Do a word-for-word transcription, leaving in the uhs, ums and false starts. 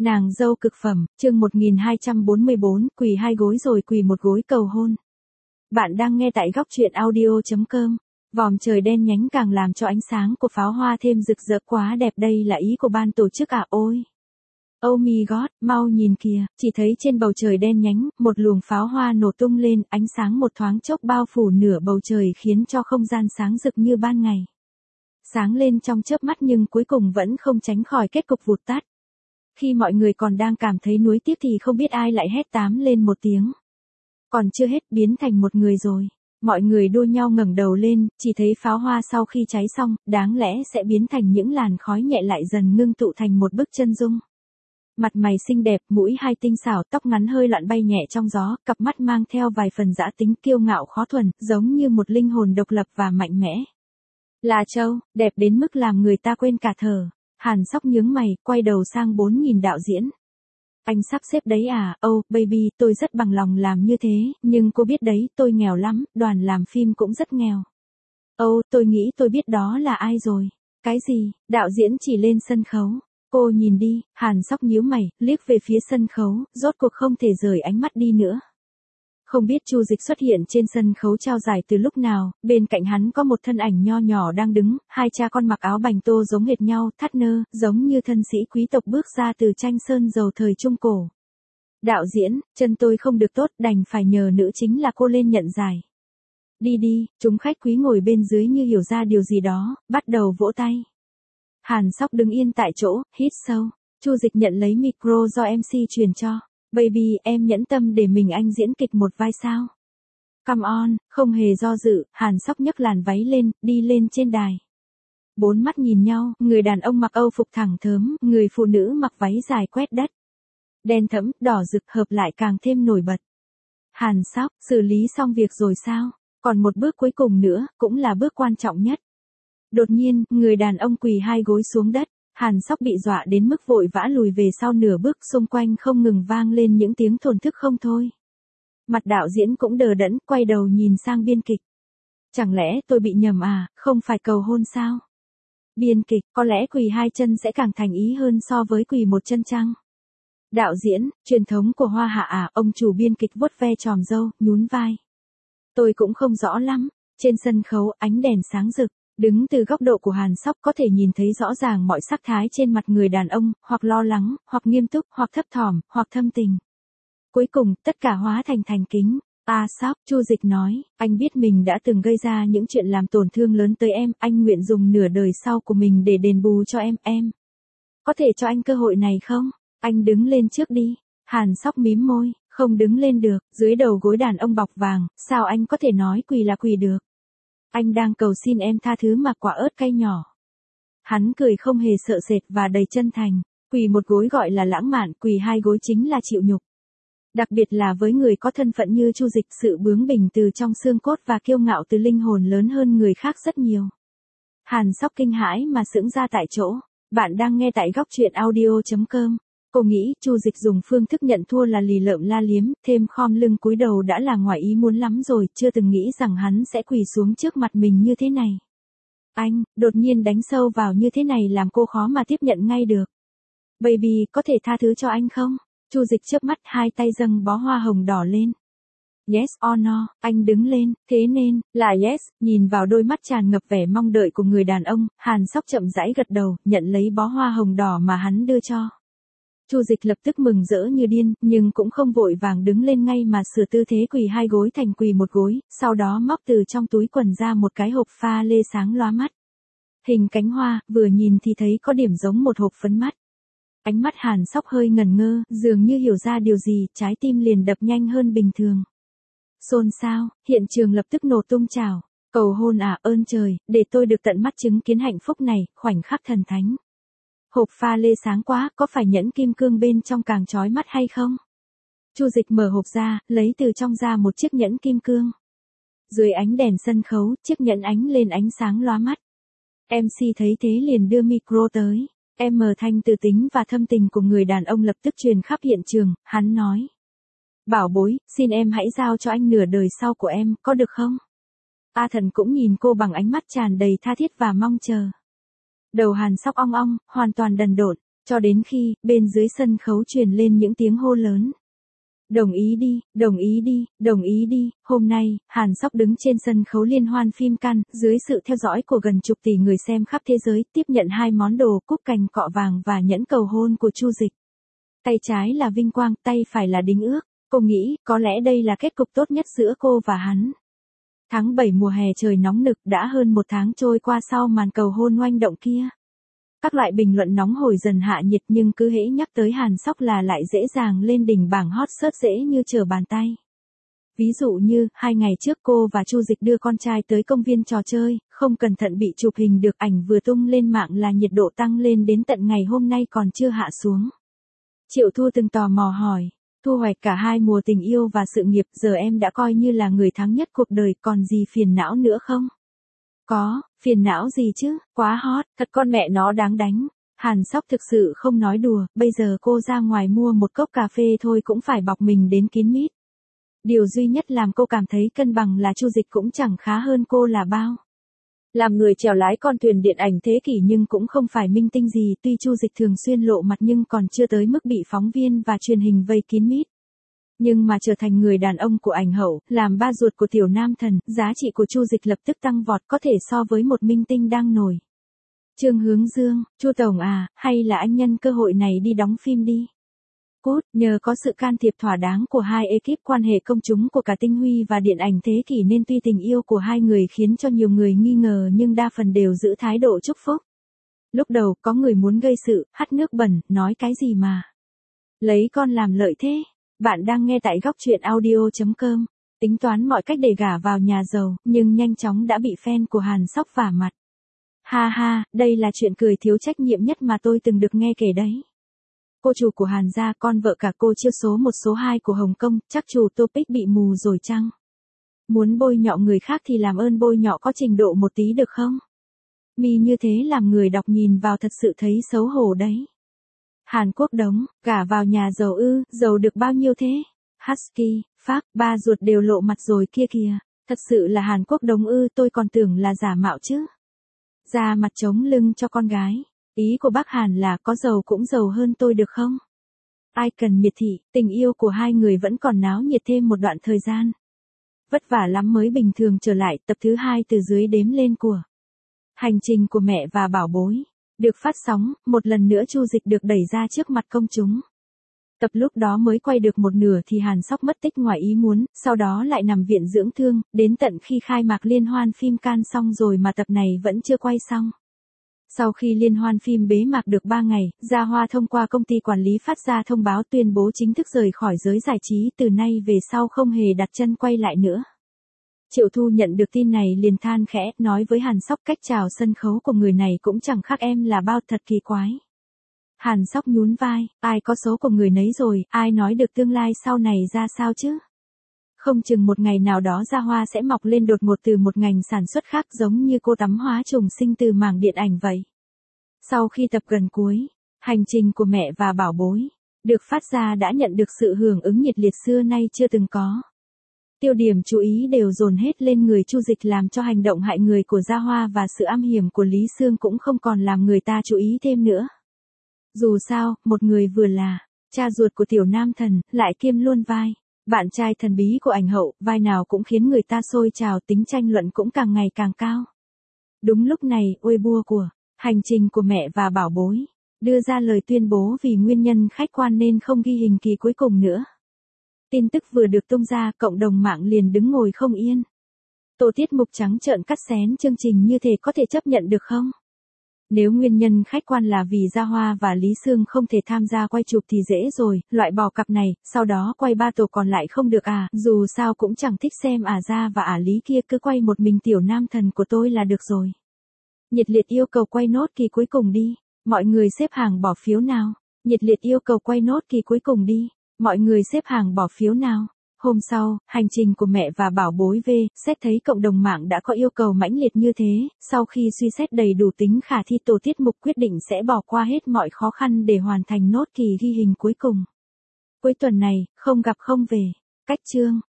Nàng dâu cực phẩm, chương một nghìn hai trăm bốn mươi bốn, quỳ hai gối rồi quỳ một gối cầu hôn. Bạn đang nghe tại góc truyện audio chấm com. Vòm trời đen nhánh càng làm cho ánh sáng của pháo hoa thêm rực rỡ quá đẹp, đây là ý của ban tổ chức à, ôi. Oh my god, mau nhìn kìa, chỉ thấy trên bầu trời đen nhánh, một luồng pháo hoa nổ tung lên, ánh sáng một thoáng chốc bao phủ nửa bầu trời khiến cho không gian sáng rực như ban ngày. Sáng lên trong chớp mắt nhưng cuối cùng vẫn không tránh khỏi kết cục vụt tắt. Khi mọi người còn đang cảm thấy nuối tiếc thì không biết ai lại hét tám lên một tiếng. Còn chưa hết, biến thành một người rồi. Mọi người đua nhau ngẩng đầu lên, chỉ thấy pháo hoa sau khi cháy xong, đáng lẽ sẽ biến thành những làn khói nhẹ lại dần ngưng tụ thành một bức chân dung. Mặt mày xinh đẹp, mũi hai tinh xảo, tóc ngắn hơi loạn bay nhẹ trong gió, cặp mắt mang theo vài phần dã tính kiêu ngạo khó thuần, giống như một linh hồn độc lập và mạnh mẽ. Là Châu, đẹp đến mức làm người ta quên cả thở. Hàn Sóc nhướng mày, quay đầu sang bốn nghìn đạo diễn. Anh sắp xếp đấy à, oh, baby, tôi rất bằng lòng làm như thế, nhưng cô biết đấy, tôi nghèo lắm, đoàn làm phim cũng rất nghèo. Oh, tôi nghĩ tôi biết đó là ai rồi. Cái gì, đạo diễn chỉ lên sân khấu. Cô nhìn đi, Hàn Sóc nhíu mày, liếc về phía sân khấu, rốt cuộc không thể rời ánh mắt đi nữa. Không biết Chu Dịch xuất hiện trên sân khấu trao giải từ lúc nào, bên cạnh hắn có một thân ảnh nho nhỏ đang đứng, hai cha con mặc áo bành tô giống hệt nhau, thắt nơ, giống như thân sĩ quý tộc bước ra từ tranh sơn dầu thời Trung Cổ. Đạo diễn, chân tôi không được tốt, đành phải nhờ nữ chính là cô lên nhận giải. Đi đi, chúng khách quý ngồi bên dưới như hiểu ra điều gì đó, bắt đầu vỗ tay. Hàn Sóc đứng yên tại chỗ, hít sâu. Chu Dịch nhận lấy micro do em xê truyền cho. Baby, em nhẫn tâm để mình anh diễn kịch một vai sao? Come on, không hề do dự, Hàn Sóc nhấc làn váy lên, đi lên trên đài. Bốn mắt nhìn nhau, người đàn ông mặc Âu phục thẳng thớm, người phụ nữ mặc váy dài quét đất. Đen thẫm, đỏ rực hợp lại càng thêm nổi bật. Hàn Sóc, xử lý xong việc rồi sao? Còn một bước cuối cùng nữa, cũng là bước quan trọng nhất. Đột nhiên, người đàn ông quỳ hai gối xuống đất. Hàn Sóc bị dọa đến mức vội vã lùi về sau nửa bước, xung quanh không ngừng vang lên những tiếng thổn thức không thôi. Mặt đạo diễn cũng đờ đẫn, quay đầu nhìn sang biên kịch. Chẳng lẽ tôi bị nhầm à, không phải cầu hôn sao? Biên kịch, có lẽ quỳ hai chân sẽ càng thành ý hơn so với quỳ một chân chăng? Đạo diễn, truyền thống của Hoa Hạ à, ông chủ biên kịch vuốt ve tròm râu, nhún vai. Tôi cũng không rõ lắm, trên sân khấu ánh đèn sáng rực. Đứng từ góc độ của Hàn Sóc có thể nhìn thấy rõ ràng mọi sắc thái trên mặt người đàn ông, hoặc lo lắng, hoặc nghiêm túc, hoặc thấp thỏm, hoặc thâm tình. Cuối cùng, tất cả hóa thành thành kính. À Sóc, Chu Dịch nói, anh biết mình đã từng gây ra những chuyện làm tổn thương lớn tới em, anh nguyện dùng nửa đời sau của mình để đền bù cho em, em. Có thể cho anh cơ hội này không? Anh đứng lên trước đi. Hàn Sóc mím môi, không đứng lên được, dưới đầu gối đàn ông bọc vàng, sao anh có thể nói quỳ là quỳ được? Anh đang cầu xin em tha thứ mà quả ớt cay nhỏ. Hắn cười không hề sợ sệt và đầy chân thành. Quỳ một gối gọi là lãng mạn, quỳ hai gối chính là chịu nhục. Đặc biệt là với người có thân phận như Chu Dịch, sự bướng bỉnh từ trong xương cốt và kiêu ngạo từ linh hồn lớn hơn người khác rất nhiều. Hàn Sóc kinh hãi mà sững ra tại chỗ. Bạn đang nghe tại góc truyện audio chấm com. Cô nghĩ Chu Dịch dùng phương thức nhận thua là lì lợm la liếm, thêm khom lưng cúi đầu đã là ngoài ý muốn lắm rồi, chưa từng nghĩ rằng hắn sẽ quỳ xuống trước mặt mình như thế này. Anh, đột nhiên đánh sâu vào như thế này làm cô khó mà tiếp nhận ngay được. Baby, có thể tha thứ cho anh không? Chu Dịch chớp mắt, hai tay dâng bó hoa hồng đỏ lên. Yes or no, anh đứng lên, thế nên, là yes, nhìn vào đôi mắt tràn ngập vẻ mong đợi của người đàn ông, Hàn Sóc chậm rãi gật đầu, nhận lấy bó hoa hồng đỏ mà hắn đưa cho. Chu Dịch lập tức mừng rỡ như điên, nhưng cũng không vội vàng đứng lên ngay mà sửa tư thế quỳ hai gối thành quỳ một gối, sau đó móc từ trong túi quần ra một cái hộp pha lê sáng lóa mắt. Hình cánh hoa, vừa nhìn thì thấy có điểm giống một hộp phấn mắt. Ánh mắt Hàn Sóc hơi ngẩn ngơ, dường như hiểu ra điều gì, trái tim liền đập nhanh hơn bình thường. Xôn xao, hiện trường lập tức nổ tung trào. Cầu hôn à, ơn trời, để tôi được tận mắt chứng kiến hạnh phúc này, khoảnh khắc thần thánh. Hộp pha lê sáng quá, có phải nhẫn kim cương bên trong càng chói mắt hay không? Chu Dịch mở hộp ra, lấy từ trong ra một chiếc nhẫn kim cương. Dưới ánh đèn sân khấu, chiếc nhẫn ánh lên ánh sáng lóa mắt. em xê thấy thế liền đưa micro tới. Em mở thanh từ tính và thâm tình của người đàn ông lập tức truyền khắp hiện trường, hắn nói. Bảo bối, xin em hãy giao cho anh nửa đời sau của em, có được không? A Thần cũng nhìn cô bằng ánh mắt tràn đầy tha thiết và mong chờ. Đầu Hàn Sóc ong ong, hoàn toàn đần độn. Cho đến khi, bên dưới sân khấu truyền lên những tiếng hô lớn. Đồng ý đi, đồng ý đi, đồng ý đi, hôm nay, Hàn Sóc đứng trên sân khấu liên hoan phim Cannes, dưới sự theo dõi của gần chục tỷ người xem khắp thế giới, tiếp nhận hai món đồ cúp cành cọ vàng và nhẫn cầu hôn của Chu Dịch. Tay trái là vinh quang, tay phải là đính ước. Cô nghĩ, có lẽ đây là kết cục tốt nhất giữa cô và hắn. Tháng bảy mùa hè trời nóng nực, đã hơn một tháng trôi qua sau màn cầu hôn oanh động kia. Các loại bình luận nóng hổi dần hạ nhiệt, nhưng cứ hễ nhắc tới Hàn Sóc là lại dễ dàng lên đỉnh bảng hot search dễ như trở bàn tay. Ví dụ như, hai ngày trước cô và Chu Dịch đưa con trai tới công viên trò chơi, không cẩn thận bị chụp hình được, ảnh vừa tung lên mạng là nhiệt độ tăng lên đến tận ngày hôm nay còn chưa hạ xuống. Triệu Thu từng tò mò hỏi, thu hoạch cả hai mùa tình yêu và sự nghiệp, giờ em đã coi như là người thắng nhất cuộc đời, còn gì phiền não nữa không? Có, phiền não gì chứ, quá hot, thật con mẹ nó đáng đánh. Hàn Sóc thực sự không nói đùa, bây giờ cô ra ngoài mua một cốc cà phê thôi cũng phải bọc mình đến kín mít. Điều duy nhất làm cô cảm thấy cân bằng là Chu Dịch cũng chẳng khá hơn cô là bao. Làm người chèo lái con thuyền điện ảnh thế kỷ nhưng cũng không phải minh tinh gì, tuy Chu Dịch thường xuyên lộ mặt nhưng còn chưa tới mức bị phóng viên và truyền hình vây kín mít. Nhưng mà trở thành người đàn ông của ảnh hậu, làm ba ruột của tiểu nam thần, giá trị của Chu Dịch lập tức tăng vọt, có thể so với một minh tinh đang nổi. Trương Hướng Dương, Chu Tổng à, hay là anh nhân cơ hội này đi đóng phim đi. Cút, nhờ có sự can thiệp thỏa đáng của hai ekip quan hệ công chúng của cả tinh huy và điện ảnh thế kỷ nên tuy tình yêu của hai người khiến cho nhiều người nghi ngờ nhưng đa phần đều giữ thái độ chúc phúc. Lúc đầu có người muốn gây sự, hắt nước bẩn, nói cái gì mà lấy con làm lợi thế. Bạn đang nghe tại góc truyện audio chấm com, tính toán mọi cách để gả vào nhà giàu, nhưng nhanh chóng đã bị fan của Hàn Sóc vả mặt. Ha ha, đây là chuyện cười thiếu trách nhiệm nhất mà tôi từng được nghe kể đấy. Cô chủ của Hàn gia, con vợ cả cô chiêu số một số hai của Hồng Kông, chắc chủ Topic bị mù rồi chăng? Muốn bôi nhọ người khác thì làm ơn bôi nhọ có trình độ một tí được không? Mi như thế làm người đọc nhìn vào thật sự thấy xấu hổ đấy. Hàn Quốc đống, gả vào nhà giàu ư, giàu được bao nhiêu thế? Husky, Pháp, ba ruột đều lộ mặt rồi kia kìa. Thật sự là Hàn Quốc đống ư, tôi còn tưởng là giả mạo chứ. Ra mặt chống lưng cho con gái. Ý của bác Hàn là có giàu cũng giàu hơn tôi được không? Ai cần miệt thị, tình yêu của hai người vẫn còn náo nhiệt thêm một đoạn thời gian. Vất vả lắm mới bình thường trở lại, tập thứ hai từ dưới đếm lên của Hành trình của mẹ và bảo bối. Được phát sóng, một lần nữa Chu Dịch được đẩy ra trước mặt công chúng. Tập lúc đó mới quay được một nửa thì Hàn Sóc mất tích ngoài ý muốn, sau đó lại nằm viện dưỡng thương, đến tận khi khai mạc liên hoan phim Cannes xong rồi mà tập này vẫn chưa quay xong. Sau khi liên hoan phim bế mạc được ba ngày, Gia Hoa thông qua công ty quản lý phát ra thông báo tuyên bố chính thức rời khỏi giới giải trí, từ nay về sau không hề đặt chân quay lại nữa. Triệu Thu nhận được tin này liền than khẽ, nói với Hàn Sóc cách chào sân khấu của người này cũng chẳng khác em là bao, thật kỳ quái. Hàn Sóc nhún vai, ai có số của người nấy rồi, ai nói được tương lai sau này ra sao chứ? Không chừng một ngày nào đó Gia Hoa sẽ mọc lên đột ngột từ một ngành sản xuất khác, giống như cô tắm hóa trùng sinh từ mảng điện ảnh vậy. Sau khi tập gần cuối, Hành trình của mẹ và bảo bối được phát ra đã nhận được sự hưởng ứng nhiệt liệt xưa nay chưa từng có. Tiêu điểm chú ý đều dồn hết lên người Chu Dịch, làm cho hành động hại người của Gia Hoa và sự âm hiểm của Lý Sương cũng không còn làm người ta chú ý thêm nữa. Dù sao, một người vừa là cha ruột của tiểu nam thần, lại kiêm luôn vai bạn trai thần bí của ảnh hậu, vai nào cũng khiến người ta sôi trào, tính tranh luận cũng càng ngày càng cao. Đúng lúc này, Weibo của Hành trình của mẹ và bảo bối đưa ra lời tuyên bố vì nguyên nhân khách quan nên không ghi hình kỳ cuối cùng nữa. Tin tức vừa được tung ra, cộng đồng mạng liền đứng ngồi không yên. Tổ tiết mục trắng trợn cắt xén chương trình như thế có thể chấp nhận được không? Nếu nguyên nhân khách quan là vì Gia Hoa và Lý Sương không thể tham gia quay chụp thì dễ rồi, loại bỏ cặp này, sau đó quay ba tổ còn lại không được à, dù sao cũng chẳng thích xem ả Gia và ả Lý kia, cứ quay một mình tiểu nam thần của tôi là được rồi. Nhiệt liệt yêu cầu quay nốt kỳ cuối cùng đi, mọi người xếp hàng bỏ phiếu nào. Nhiệt liệt yêu cầu quay nốt kỳ cuối cùng đi, mọi người xếp hàng bỏ phiếu nào. Hôm sau, Hành trình của mẹ và bảo bối V, xét thấy cộng đồng mạng đã có yêu cầu mãnh liệt như thế, sau khi suy xét đầy đủ tính khả thi, tổ tiết mục quyết định sẽ bỏ qua hết mọi khó khăn để hoàn thành nốt kỳ ghi hình cuối cùng. Cuối tuần này, không gặp không về. Cách chương